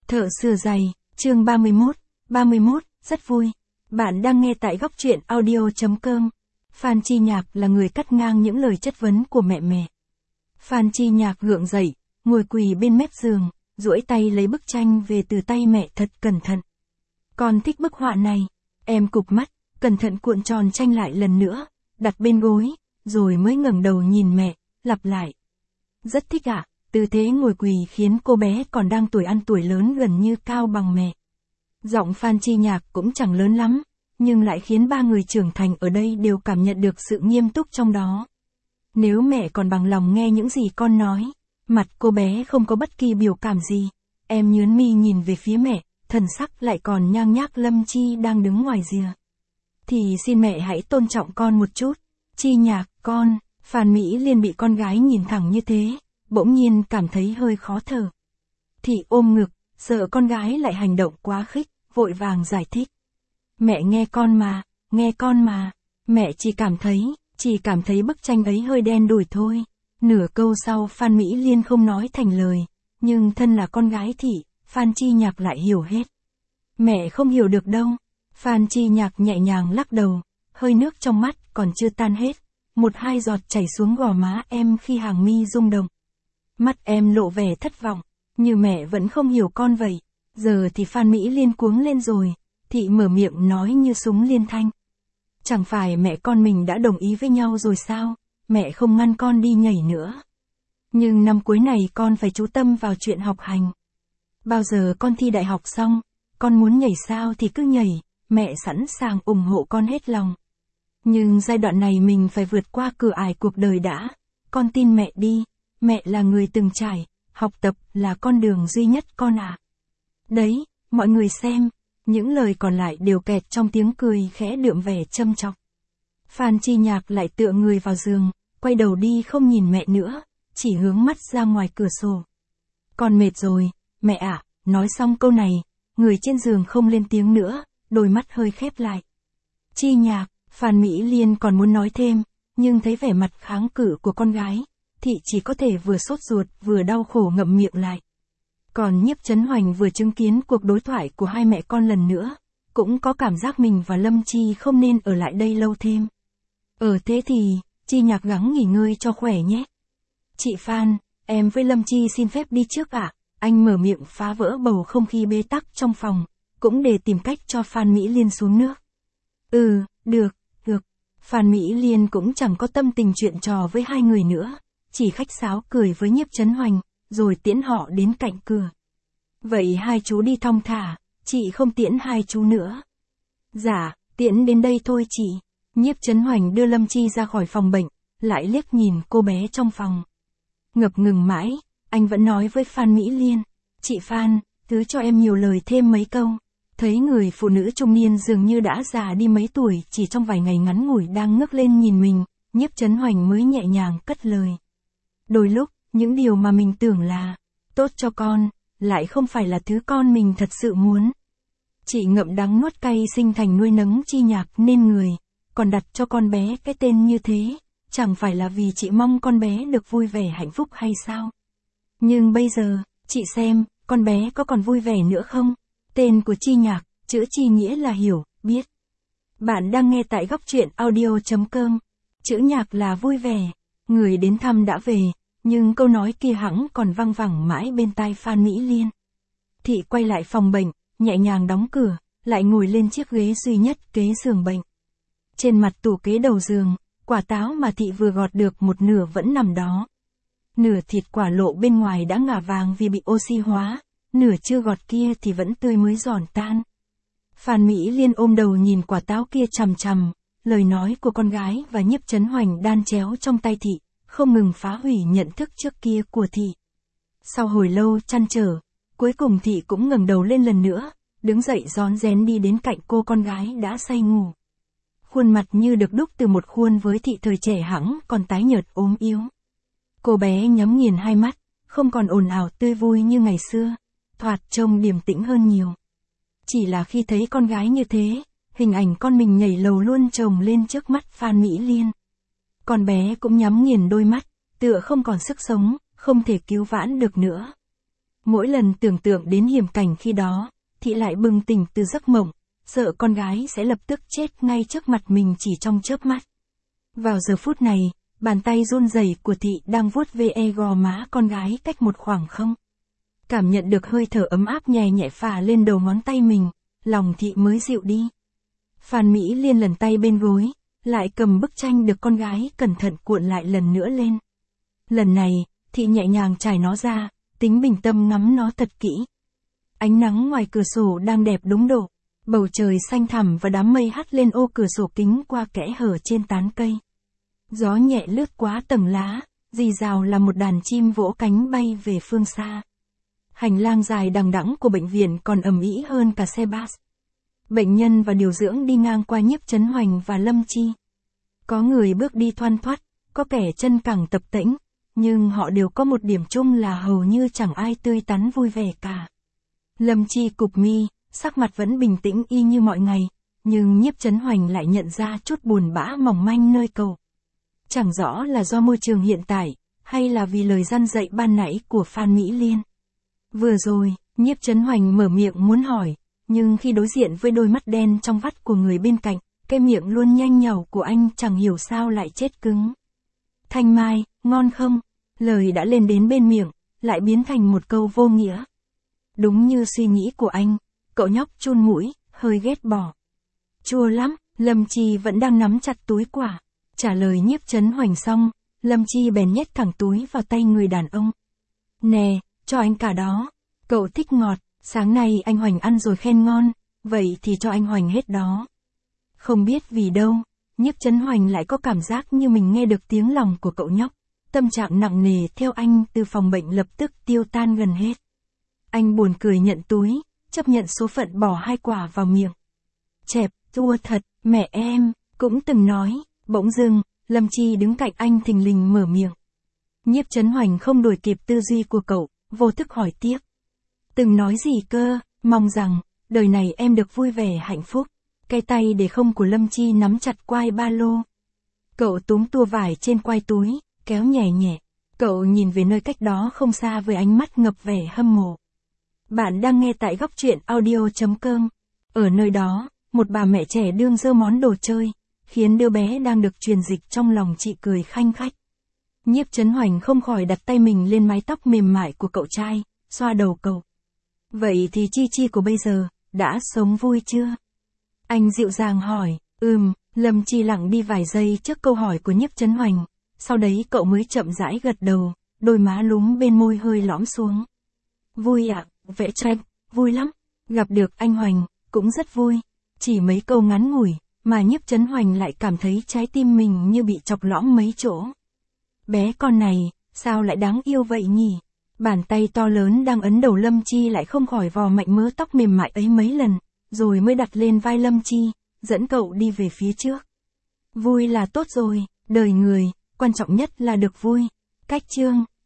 Thợ sửa giày, chương 31, rất vui. Bạn đang nghe tại góc truyện audio.com. Phan Chi Nhạc là người cắt ngang những lời chất vấn của mẹ. Phan Chi Nhạc gượng dậy, ngồi quỳ bên mép giường, duỗi tay lấy bức tranh về từ tay mẹ thật cẩn thận. Con thích bức họa này. Em cụp mắt, cẩn thận cuộn tròn tranh lại lần nữa, đặt bên gối, rồi mới ngẩng đầu nhìn mẹ, lặp lại. Rất thích ạ. Tư thế ngồi quỳ khiến cô bé còn đang tuổi ăn tuổi lớn gần như cao bằng mẹ. Giọng Phan Chi Nhạc cũng chẳng lớn lắm, nhưng lại khiến ba người trưởng thành ở đây đều cảm nhận được sự nghiêm túc trong đó. Nếu mẹ còn bằng lòng nghe những gì con nói, mặt cô bé không có bất kỳ biểu cảm gì. Em nhướng mi nhìn về phía mẹ, thần sắc lại còn nhang nhác Lâm Chi đang đứng ngoài rìa. Thì xin mẹ hãy tôn trọng con một chút. Chi Nhạc, con. Phan Mỹ Liên bị con gái nhìn thẳng như thế, bỗng nhiên cảm thấy hơi khó thở. Thị ôm ngực, sợ con gái lại hành động quá khích, vội vàng giải thích. Mẹ nghe con mà, mẹ chỉ cảm thấy bức tranh ấy hơi đen đủi thôi. Nửa câu sau Phan Mỹ Liên không nói thành lời, nhưng thân là con gái Thị, Phan Chi Nhạc lại hiểu hết. Mẹ không hiểu được đâu. Phan Chi Nhạc nhẹ nhàng lắc đầu, hơi nước trong mắt còn chưa tan hết, một hai giọt chảy xuống gò má em khi hàng mi rung động. Mắt em lộ vẻ thất vọng, như mẹ vẫn không hiểu con vậy. Giờ thì Phan Mỹ Liên cuống lên rồi, Thị mở miệng nói như súng liên thanh. Chẳng phải mẹ con mình đã đồng ý với nhau rồi sao, mẹ không ngăn con đi nhảy nữa. Nhưng năm cuối này con phải chú tâm vào chuyện học hành. Bao giờ con thi đại học xong, con muốn nhảy sao thì cứ nhảy, mẹ sẵn sàng ủng hộ con hết lòng. Nhưng giai đoạn này mình phải vượt qua cửa ải cuộc đời đã, con tin mẹ đi. Mẹ là người từng trải, học tập là con đường duy nhất con ạ. Đấy, mọi người xem, những lời còn lại đều kẹt trong tiếng cười khẽ đượm vẻ châm chọc. Phan Chi Nhạc lại tựa người vào giường, quay đầu đi không nhìn mẹ nữa, chỉ hướng mắt ra ngoài cửa sổ. Con mệt rồi, mẹ ạ. Nói xong câu này, người trên giường không lên tiếng nữa, đôi mắt hơi khép lại. Chi Nhạc, Phan Mỹ Liên còn muốn nói thêm, nhưng thấy vẻ mặt kháng cự của con gái, Thị chỉ có thể vừa sốt ruột vừa đau khổ ngậm miệng lại. Còn Nhiếp Chấn Hoành vừa chứng kiến cuộc đối thoại của hai mẹ con lần nữa, cũng có cảm giác mình và Lâm Chi không nên ở lại đây lâu thêm. Thế thì, Chi Nhạc gắng nghỉ ngơi cho khỏe nhé. Chị Phan, em với Lâm Chi xin phép đi trước ạ. Anh mở miệng phá vỡ bầu không khí bế tắc trong phòng, cũng để tìm cách cho Phan Mỹ Liên xuống nước. Được. Phan Mỹ Liên cũng chẳng có tâm tình chuyện trò với hai người nữa. Chỉ khách sáo cười với Nhiếp Chấn Hoành, rồi tiễn họ đến cạnh cửa. Vậy hai chú đi thong thả, chị không tiễn hai chú nữa. Dạ, tiễn đến đây thôi chị. Nhiếp Chấn Hoành đưa Lâm Chi ra khỏi phòng bệnh, lại liếc nhìn cô bé trong phòng. Ngập ngừng mãi, anh vẫn nói với Phan Mỹ Liên. Chị Phan, thứ cho em nhiều lời thêm mấy câu. Thấy người phụ nữ trung niên dường như đã già đi mấy tuổi chỉ trong vài ngày ngắn ngủi đang ngước lên nhìn mình, Nhiếp Chấn Hoành mới nhẹ nhàng cất lời. Đôi lúc, những điều mà mình tưởng là tốt cho con, lại không phải là thứ con mình thật sự muốn. Chị ngậm đắng nuốt cay sinh thành nuôi nấng Chi Nhạc nên người, còn đặt cho con bé cái tên như thế, chẳng phải là vì chị mong con bé được vui vẻ hạnh phúc hay sao? Nhưng bây giờ, chị xem, con bé có còn vui vẻ nữa không? Tên của Chi Nhạc, chữ Chi nghĩa là hiểu, biết. Bạn đang nghe tại góc truyện audio.com. Chữ Nhạc là vui vẻ. Người đến thăm đã về, nhưng câu nói kia hẵng còn văng vẳng mãi bên tai Phan Mỹ Liên. Thị quay lại phòng bệnh, nhẹ nhàng đóng cửa, lại ngồi lên chiếc ghế duy nhất kế giường bệnh. Trên mặt tủ kế đầu giường, quả táo mà Thị vừa gọt được một nửa vẫn nằm đó. Nửa thịt quả lộ bên ngoài đã ngả vàng vì bị oxy hóa, nửa chưa gọt kia thì vẫn tươi mới giòn tan. Phan Mỹ Liên ôm đầu nhìn quả táo kia chằm chằm, lời nói của con gái và Nhiếp Chấn Hoành đan chéo trong tay Thị, không ngừng phá hủy nhận thức trước kia của Thị. Sau hồi lâu trăn trở, cuối cùng Thị cũng ngẩng đầu lên lần nữa, đứng dậy rón rén đi đến cạnh cô con gái đã say ngủ. Khuôn mặt như được đúc từ một khuôn với Thị thời trẻ hẳn còn tái nhợt ốm yếu. Cô bé nhắm nghiền hai mắt, không còn ồn ào tươi vui như ngày xưa, thoạt trông điềm tĩnh hơn nhiều. Chỉ là khi thấy con gái như thế, hình ảnh con mình nhảy lầu luôn chồng lên trước mắt Phan Mỹ Liên. Con bé cũng nhắm nghiền đôi mắt, tựa không còn sức sống, không thể cứu vãn được nữa. Mỗi lần tưởng tượng đến hiểm cảnh khi đó, Thị lại bừng tỉnh từ giấc mộng, sợ con gái sẽ lập tức chết ngay trước mặt mình chỉ trong chớp mắt. Vào giờ phút này, bàn tay run rẩy của Thị đang vuốt ve gò má con gái cách một khoảng không. Cảm nhận được hơi thở ấm áp nhẹ nhẹ phả lên đầu ngón tay mình, lòng Thị mới dịu đi. Phan Mỹ Liên lần tay bên gối, lại cầm bức tranh được con gái cẩn thận cuộn lại lần nữa lên. Lần này, Thị nhẹ nhàng trải nó ra, tính bình tâm ngắm nó thật kỹ. Ánh nắng ngoài cửa sổ đang đẹp đúng độ, bầu trời xanh thẳm và đám mây hắt lên ô cửa sổ kính qua kẽ hở trên tán cây. Gió nhẹ lướt qua tầng lá, rì rào là một đàn chim vỗ cánh bay về phương xa. Hành lang dài đằng đẵng của bệnh viện còn ầm ĩ hơn cả xe bus. Bệnh nhân và điều dưỡng đi ngang qua Nhiếp Chấn Hoành và Lâm Chi. Có người bước đi thoăn thoắt, có kẻ chân cẳng tập tễnh, nhưng họ đều có một điểm chung là hầu như chẳng ai tươi tắn vui vẻ cả. Lâm Chi cụp mi, sắc mặt vẫn bình tĩnh y như mọi ngày, nhưng Nhiếp Chấn Hoành lại nhận ra chút buồn bã mỏng manh nơi cậu. Chẳng rõ là do môi trường hiện tại, hay là vì lời răn dạy ban nãy của Phan Mỹ Liên. Vừa rồi, Nhiếp Chấn Hoành mở miệng muốn hỏi, nhưng khi đối diện với đôi mắt đen trong vắt của người bên cạnh, cái miệng luôn nhanh nhảu của anh chẳng hiểu sao lại chết cứng. Thanh Mai, ngon không? Lời đã lên đến bên miệng, lại biến thành một câu vô nghĩa. Đúng như suy nghĩ của anh, cậu nhóc chun mũi, hơi ghét bỏ. Chua lắm, Lâm Chi vẫn đang nắm chặt túi quả. Trả lời Nhiếp Chấn Hoành xong, Lâm Chi bèn nhét thẳng túi vào tay người đàn ông. Nè, cho anh cả đó. Cậu thích ngọt, sáng nay anh Hoành ăn rồi khen ngon, vậy thì cho anh Hoành hết đó. Không biết vì đâu, Nhiếp Chấn Hoành lại có cảm giác như mình nghe được tiếng lòng của cậu nhóc. Tâm trạng nặng nề theo anh từ phòng bệnh lập tức tiêu tan gần hết. Anh buồn cười nhận túi, chấp nhận số phận bỏ 2 quả vào miệng. Chẹp, chua thật, mẹ em, cũng từng nói. Bỗng dưng, Lâm Chi đứng cạnh anh thình lình mở miệng. Nhiếp Chấn Hoành không đuổi kịp tư duy của cậu, vô thức hỏi tiếp. Từng nói gì cơ, mong rằng, đời này em được vui vẻ hạnh phúc. Cái tay để không của Lâm Chi nắm chặt quai ba lô. Cậu túm tua vải trên quai túi, kéo nhẹ nhẹ. Cậu nhìn về nơi cách đó không xa với ánh mắt ngập vẻ hâm mộ. Bạn đang nghe tại góc truyện audio.com. Ở nơi đó, một bà mẹ trẻ đương giơ món đồ chơi, khiến đứa bé đang được truyền dịch trong lòng chị cười khanh khách. Nhiếp Chấn Hoành không khỏi đặt tay mình lên mái tóc mềm mại của cậu trai, xoa đầu cậu. Vậy thì Chi Chi của bây giờ, đã sống vui chưa? Anh dịu dàng hỏi. Lâm Chi lặng đi vài giây trước câu hỏi của Nhiếp Chấn Hoành, sau đấy cậu mới chậm rãi gật đầu, đôi má lúm bên môi hơi lõm xuống. Vui ạ, vẽ tranh, vui lắm, gặp được anh Hoành, cũng rất vui. Chỉ mấy câu ngắn ngủi, mà Nhiếp Chấn Hoành lại cảm thấy trái tim mình như bị chọc lõm mấy chỗ. Bé con này, sao lại đáng yêu vậy nhỉ? Bàn tay to lớn đang ấn đầu Lâm Chi lại không khỏi vò mạnh mớ tóc mềm mại ấy mấy lần, rồi mới đặt lên vai Lâm Chi, dẫn cậu đi về phía trước. Vui là tốt rồi, đời người, quan trọng nhất là được vui. Cách chương